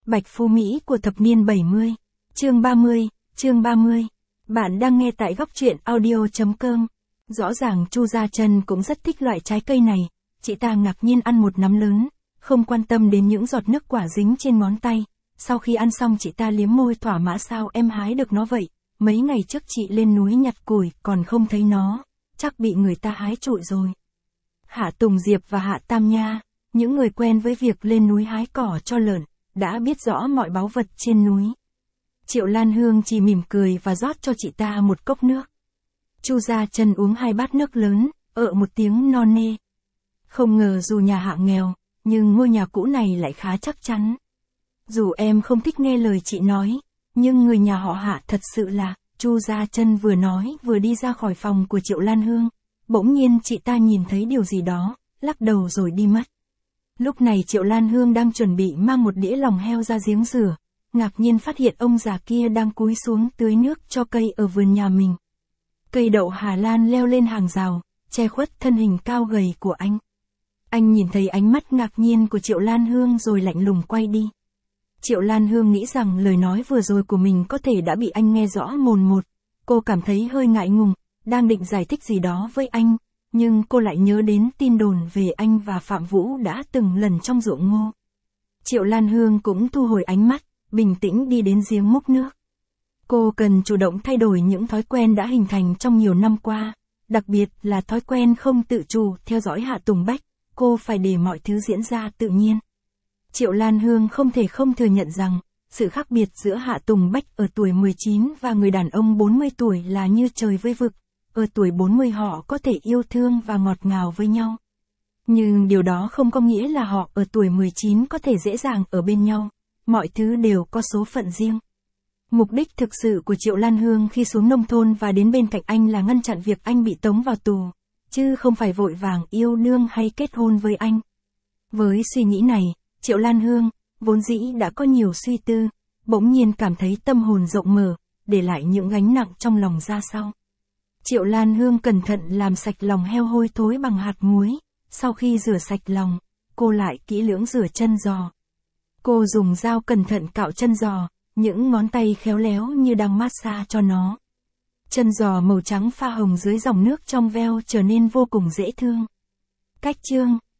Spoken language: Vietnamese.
Bạch Phú Mỹ của thập niên 70. Chương 30. Bạn đang nghe tại góc truyện audio.com. Rõ ràng Chu Gia Chân cũng rất thích loại trái cây này, chị ta ngạc nhiên ăn một nắm lớn, không quan tâm đến những giọt nước quả dính trên ngón tay. Sau khi ăn xong chị ta liếm môi thỏa mãn, sao em hái được nó vậy? Mấy ngày trước chị lên núi nhặt củi còn không thấy nó, chắc bị người ta hái trụi rồi. Hạ Tùng Diệp và Hạ Tam Nha, những người quen với việc lên núi hái cỏ cho lợn, đã biết rõ mọi báu vật trên núi. Triệu Lan Hương chỉ mỉm cười và rót cho chị ta một cốc nước. Chu Gia Chân uống 2 bát nước lớn, một tiếng no nê. Không ngờ dù nhà Hạ nghèo, nhưng ngôi nhà cũ này lại khá chắc chắn. Dù em không thích nghe lời chị nói, nhưng người nhà họ Hạ thật sự là, Chu Gia Chân vừa nói vừa đi ra khỏi phòng của Triệu Lan Hương. Bỗng nhiên chị ta nhìn thấy điều gì đó, lắc đầu rồi đi mất. Lúc này Triệu Lan Hương đang chuẩn bị mang một đĩa lòng heo ra giếng rửa, ngạc nhiên phát hiện ông già kia đang cúi xuống tưới nước cho cây ở vườn nhà mình. Cây đậu Hà Lan leo lên hàng rào, che khuất thân hình cao gầy của anh. Anh nhìn thấy ánh mắt ngạc nhiên của Triệu Lan Hương rồi lạnh lùng quay đi. Triệu Lan Hương nghĩ rằng lời nói vừa rồi của mình có thể đã bị anh nghe rõ mồn một. Cô cảm thấy hơi ngại ngùng, đang định giải thích gì đó với anh, nhưng cô lại nhớ đến tin đồn về anh và Phạm Vũ đã từng lần trong ruộng ngô. Triệu Lan Hương cũng thu hồi ánh mắt, bình tĩnh đi đến giếng múc nước. Cô cần chủ động thay đổi những thói quen đã hình thành trong nhiều năm qua, đặc biệt là thói quen không tự chủ theo dõi Hạ Tùng Bách, cô phải để mọi thứ diễn ra tự nhiên. Triệu Lan Hương không thể không thừa nhận rằng, sự khác biệt giữa Hạ Tùng Bách ở tuổi 19 và người đàn ông 40 tuổi là như trời với vực. Ở tuổi 40 họ có thể yêu thương và ngọt ngào với nhau. Nhưng điều đó không có nghĩa là họ ở tuổi 19 có thể dễ dàng ở bên nhau. Mọi thứ đều có số phận riêng. Mục đích thực sự của Triệu Lan Hương khi xuống nông thôn và đến bên cạnh anh là ngăn chặn việc anh bị tống vào tù, chứ không phải vội vàng yêu đương hay kết hôn với anh. Với suy nghĩ này, Triệu Lan Hương, vốn dĩ đã có nhiều suy tư, bỗng nhiên cảm thấy tâm hồn rộng mở, để lại những gánh nặng trong lòng ra sau. Triệu Lan Hương cẩn thận làm sạch lòng heo hôi thối bằng hạt muối, sau khi rửa sạch lòng, cô lại kỹ lưỡng rửa chân giò. Cô dùng dao cẩn thận cạo chân giò, những ngón tay khéo léo như đang massage cho nó. Chân giò màu trắng pha hồng dưới dòng nước trong veo trở nên vô cùng dễ thương. Cách chương